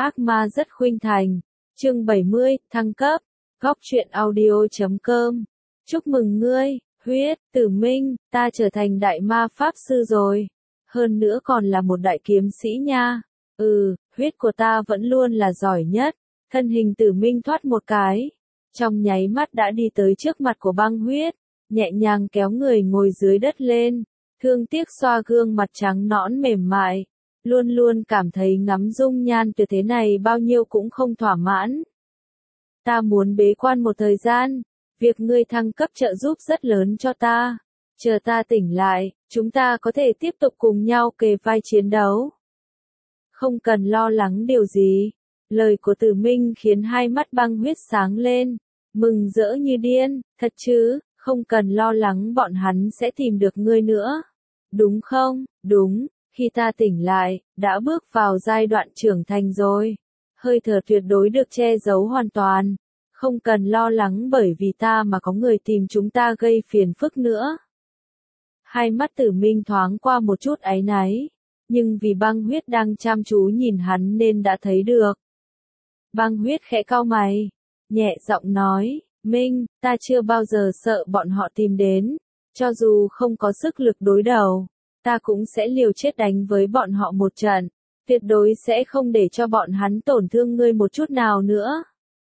Ác ma rất khuynh thành. Chương 70, thăng cấp. Góc truyện audio.com. Chúc mừng ngươi, Huyết, Tử Minh, ta trở thành đại ma pháp sư rồi. Hơn nữa còn là một đại kiếm sĩ nha. Huyết của ta vẫn luôn là giỏi nhất. Thân hình Tử Minh thoát một cái. Trong nháy mắt đã đi tới trước mặt của Băng Huyết, nhẹ nhàng kéo người ngồi dưới đất lên. Thương tiếc xoa gương mặt trắng nõn mềm mại. Luôn luôn cảm thấy ngắm dung nhan tuyệt thế này bao nhiêu cũng không thỏa mãn. Ta muốn bế quan một thời gian, việc ngươi thăng cấp trợ giúp rất lớn cho ta. Chờ ta tỉnh lại, chúng ta có thể tiếp tục cùng nhau kề vai chiến đấu. Không cần lo lắng điều gì. Lời của Tử Minh khiến hai mắt Băng Huyết sáng lên, mừng rỡ như điên, thật chứ, không cần lo lắng bọn hắn sẽ tìm được ngươi nữa. Đúng không? Đúng. Khi ta tỉnh lại, đã bước vào giai đoạn trưởng thành rồi. Hơi thở tuyệt đối được che giấu hoàn toàn. Không cần lo lắng bởi vì ta mà có người tìm chúng ta gây phiền phức nữa. Hai mắt Tử Minh thoáng qua một chút áy náy. Nhưng vì Băng Huyết đang chăm chú nhìn hắn nên đã thấy được. Băng Huyết khẽ cau mày. Nhẹ giọng nói, Minh, ta chưa bao giờ sợ bọn họ tìm đến. Cho dù không có sức lực đối đầu. Ta cũng sẽ liều chết đánh với bọn họ một trận, tuyệt đối sẽ không để cho bọn hắn tổn thương ngươi một chút nào nữa.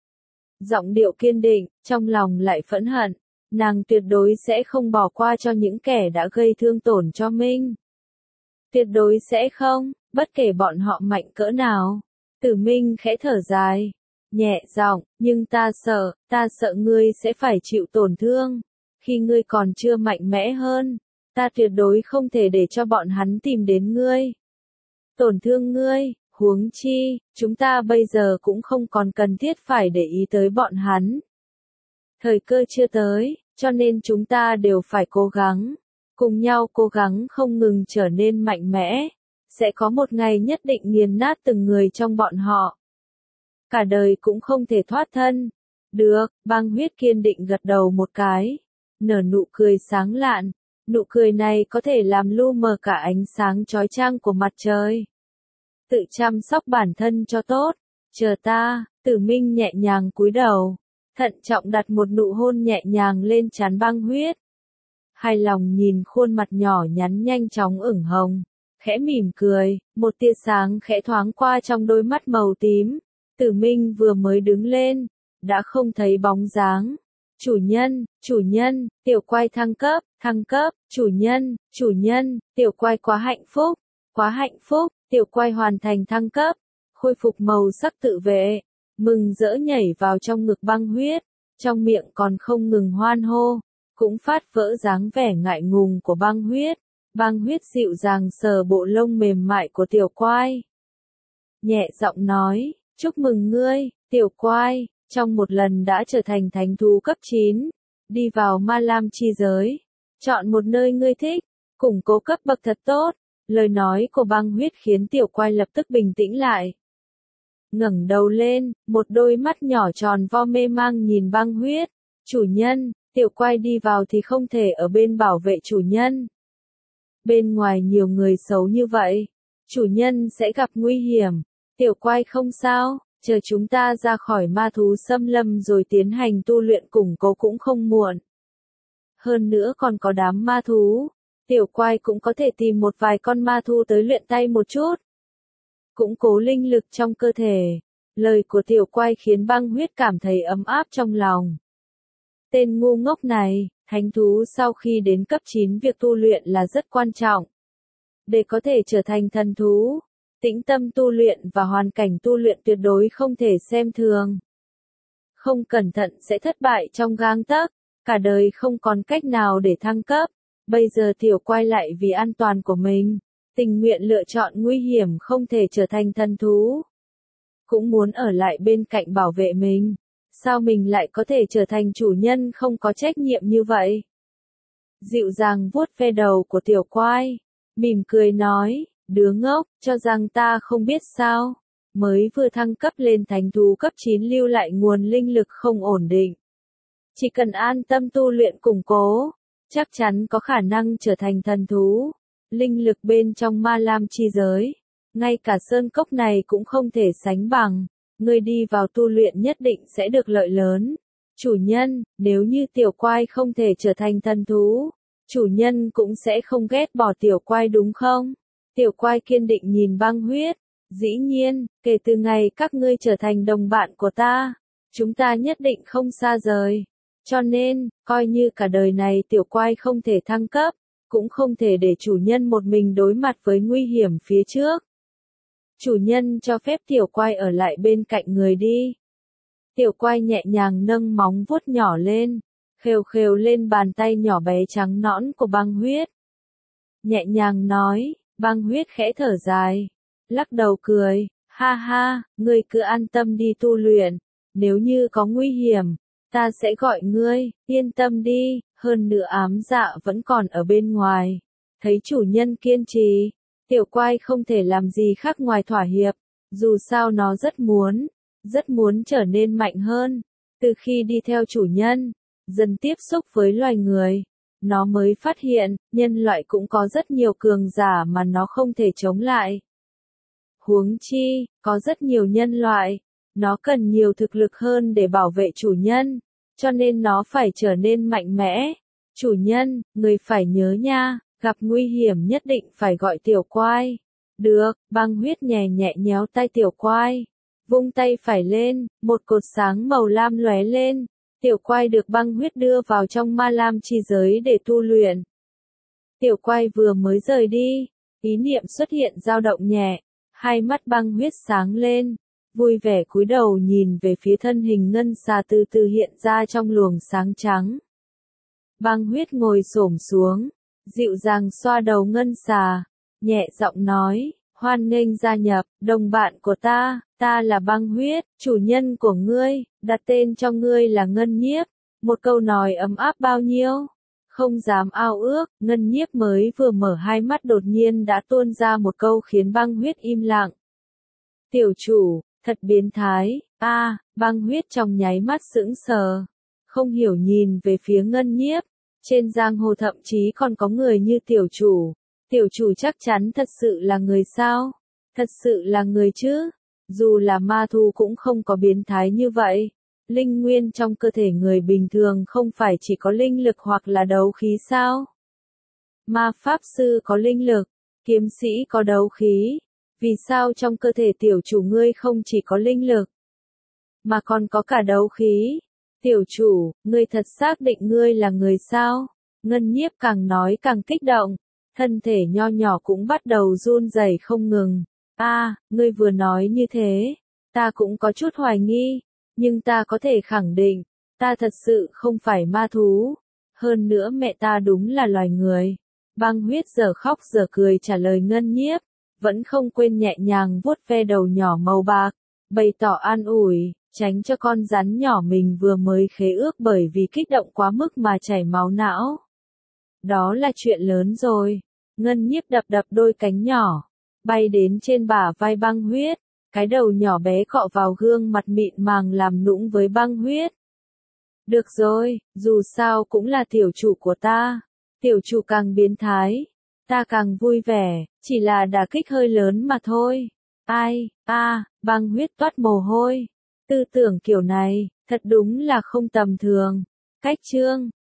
Giọng điệu kiên định, trong lòng lại phẫn hận, nàng tuyệt đối sẽ không bỏ qua cho những kẻ đã gây thương tổn cho Minh. Tuyệt đối sẽ không, bất kể bọn họ mạnh cỡ nào. Tử Minh khẽ thở dài, nhẹ giọng, nhưng ta sợ ngươi sẽ phải chịu tổn thương, khi ngươi còn chưa mạnh mẽ hơn. Ta tuyệt đối không thể để cho bọn hắn tìm đến ngươi. Tổn thương ngươi, huống chi, chúng ta bây giờ cũng không còn cần thiết phải để ý tới bọn hắn. Thời cơ chưa tới, cho nên chúng ta đều phải cố gắng. Cùng nhau cố gắng không ngừng trở nên mạnh mẽ. Sẽ có một ngày nhất định nghiền nát từng người trong bọn họ. Cả đời cũng không thể thoát thân. Được, Băng Huyết kiên định gật đầu một cái. Nở nụ cười sáng lạn. Nụ cười này có thể làm lu mờ cả ánh sáng chói chang của mặt trời. Tự chăm sóc bản thân cho tốt. Chờ ta, Tử Minh nhẹ nhàng cúi đầu. Thận trọng đặt một nụ hôn nhẹ nhàng lên trán Băng Huyết. Hài lòng nhìn khuôn mặt nhỏ nhắn nhanh chóng ửng hồng. Khẽ mỉm cười, một tia sáng khẽ thoáng qua trong đôi mắt màu tím. Tử Minh vừa mới đứng lên, đã không thấy bóng dáng. Chủ nhân, tiểu quai thăng cấp, chủ nhân, tiểu quai quá hạnh phúc, tiểu quai hoàn thành thăng cấp, khôi phục màu sắc tự vệ, mừng rỡ nhảy vào trong ngực Băng Huyết, trong miệng còn không ngừng hoan hô, cũng phát vỡ dáng vẻ ngại ngùng của Băng Huyết. Băng Huyết dịu dàng sờ bộ lông mềm mại của tiểu quai. Nhẹ giọng nói, chúc mừng ngươi, tiểu quai. Trong một lần đã trở thành thánh thú cấp 9, đi vào Ma Lam chi giới, chọn một nơi ngươi thích, củng cố cấp bậc thật tốt. Lời nói của Băng Huyết khiến tiểu quai lập tức bình tĩnh lại. Ngẩng đầu lên, một đôi mắt nhỏ tròn vo mê mang nhìn Băng Huyết. Chủ nhân, tiểu quai đi vào thì không thể ở bên bảo vệ chủ nhân. Bên ngoài nhiều người xấu như vậy, chủ nhân sẽ gặp nguy hiểm. Tiểu quai không sao. Chờ chúng ta ra khỏi ma thú xâm lâm rồi tiến hành tu luyện củng cố cũng không muộn. Hơn nữa còn có đám ma thú. Tiểu quai cũng có thể tìm một vài con ma thú tới luyện tay một chút. Củng cố linh lực trong cơ thể. Lời của tiểu quai khiến Băng Huyết cảm thấy ấm áp trong lòng. Tên ngu ngốc này, thánh thú sau khi đến cấp 9 việc tu luyện là rất quan trọng. Để có thể trở thành thần thú. Tĩnh tâm tu luyện và hoàn cảnh tu luyện tuyệt đối không thể xem thường. Không cẩn thận sẽ thất bại trong gang tấc, cả đời không còn cách nào để thăng cấp. Bây giờ tiểu quay lại vì an toàn của mình, tình nguyện lựa chọn nguy hiểm không thể trở thành thần thú. Cũng muốn ở lại bên cạnh bảo vệ mình. Sao mình lại có thể trở thành chủ nhân không có trách nhiệm như vậy? Dịu dàng vuốt ve đầu của tiểu quai, mỉm cười nói. Đứa ngốc, cho rằng ta không biết sao. Mới vừa thăng cấp lên thánh thú cấp 9 lưu lại nguồn linh lực không ổn định. Chỉ cần an tâm tu luyện củng cố, chắc chắn có khả năng trở thành thần thú. Linh lực bên trong Ma Lam chi giới, ngay cả sơn cốc này cũng không thể sánh bằng. Ngươi đi vào tu luyện nhất định sẽ được lợi lớn. Chủ nhân, nếu như tiểu quai không thể trở thành thần thú, chủ nhân cũng sẽ không ghét bỏ tiểu quai đúng không? Tiểu quai kiên định nhìn băng huyết. Dĩ nhiên, kể từ ngày các ngươi trở thành đồng bạn của ta, chúng ta nhất định không xa rời. Cho nên, coi như cả đời này tiểu quai không thể thăng cấp, cũng không thể để chủ nhân một mình đối mặt với nguy hiểm phía trước. Chủ nhân cho phép tiểu quai ở lại bên cạnh người đi. Tiểu quai nhẹ nhàng nâng móng vuốt nhỏ lên, khều khều lên bàn tay nhỏ bé trắng nõn của băng huyết. Nhẹ nhàng nói, băng huyết khẽ thở dài, lắc đầu cười, ha ha, ngươi cứ an tâm đi tu luyện, nếu như có nguy hiểm, ta sẽ gọi ngươi, yên tâm đi, hơn nữa ám dạ vẫn còn ở bên ngoài. Thấy chủ nhân kiên trì, tiểu quai không thể làm gì khác ngoài thỏa hiệp, dù sao nó rất muốn trở nên mạnh hơn. Từ khi đi theo chủ nhân, dần tiếp xúc với loài người, nó mới phát hiện, nhân loại cũng có rất nhiều cường giả mà nó không thể chống lại. Huống chi, có rất nhiều nhân loại, nó cần nhiều thực lực hơn để bảo vệ chủ nhân, cho nên nó phải trở nên mạnh mẽ. Chủ nhân, người phải nhớ nha, gặp nguy hiểm nhất định phải gọi tiểu quai. Được, băng huyết nhẹ nhẹ nhéo tay tiểu quai. Vung tay phải lên, một cột sáng màu lam lóe lên. Tiểu quai được băng huyết đưa vào trong ma lam chi giới để tu luyện. Tiểu quai vừa mới rời đi, ý niệm xuất hiện dao động nhẹ, hai mắt băng huyết sáng lên, vui vẻ cúi đầu nhìn về phía thân hình ngân xà từ từ hiện ra trong luồng sáng trắng. Băng huyết ngồi xổm xuống, dịu dàng xoa đầu ngân xà, nhẹ giọng nói, hoan nghênh gia nhập, đồng bạn của ta là băng huyết, chủ nhân của ngươi, đặt tên cho ngươi là Ngân Nhiếp. Một câu nói ấm áp bao nhiêu, không dám ao ước, Ngân Nhiếp mới vừa mở hai mắt đột nhiên đã tuôn ra một câu khiến băng huyết im lặng. Tiểu chủ, thật biến thái, băng huyết trong nháy mắt sững sờ, không hiểu nhìn về phía Ngân Nhiếp, trên giang hồ thậm chí còn có người như tiểu chủ chắc chắn thật sự là người sao, thật sự là người chứ, dù là ma thú cũng không có biến thái như vậy. Linh nguyên trong cơ thể người bình thường không phải chỉ có linh lực hoặc là đấu khí sao? Ma pháp sư có linh lực, kiếm sĩ có đấu khí, vì sao trong cơ thể tiểu chủ ngươi không chỉ có linh lực, mà còn có cả đấu khí? Tiểu chủ, ngươi thật xác định ngươi là người sao? Ngân Nhiếp càng nói càng kích động, thân thể nho nhỏ cũng bắt đầu run rẩy không ngừng. Ngươi vừa nói như thế, ta cũng có chút hoài nghi, nhưng ta có thể khẳng định, ta thật sự không phải ma thú. Hơn nữa mẹ ta đúng là loài người. Băng huyết giờ khóc giờ cười trả lời Ngân Nhiếp, vẫn không quên nhẹ nhàng vuốt ve đầu nhỏ màu bạc, bày tỏ an ủi, tránh cho con rắn nhỏ mình vừa mới khế ước bởi vì kích động quá mức mà chảy máu não. Đó là chuyện lớn rồi. Ngân Nhiếp đập đập đôi cánh nhỏ, bay đến trên bả vai băng huyết, cái đầu nhỏ bé cọ vào gương mặt mịn màng làm nũng với băng huyết. Được rồi, dù sao cũng là tiểu chủ của ta, tiểu chủ càng biến thái, ta càng vui vẻ, chỉ là đả kích hơi lớn mà thôi. Băng huyết toát mồ hôi, tư tưởng kiểu này, thật đúng là không tầm thường. Cách chương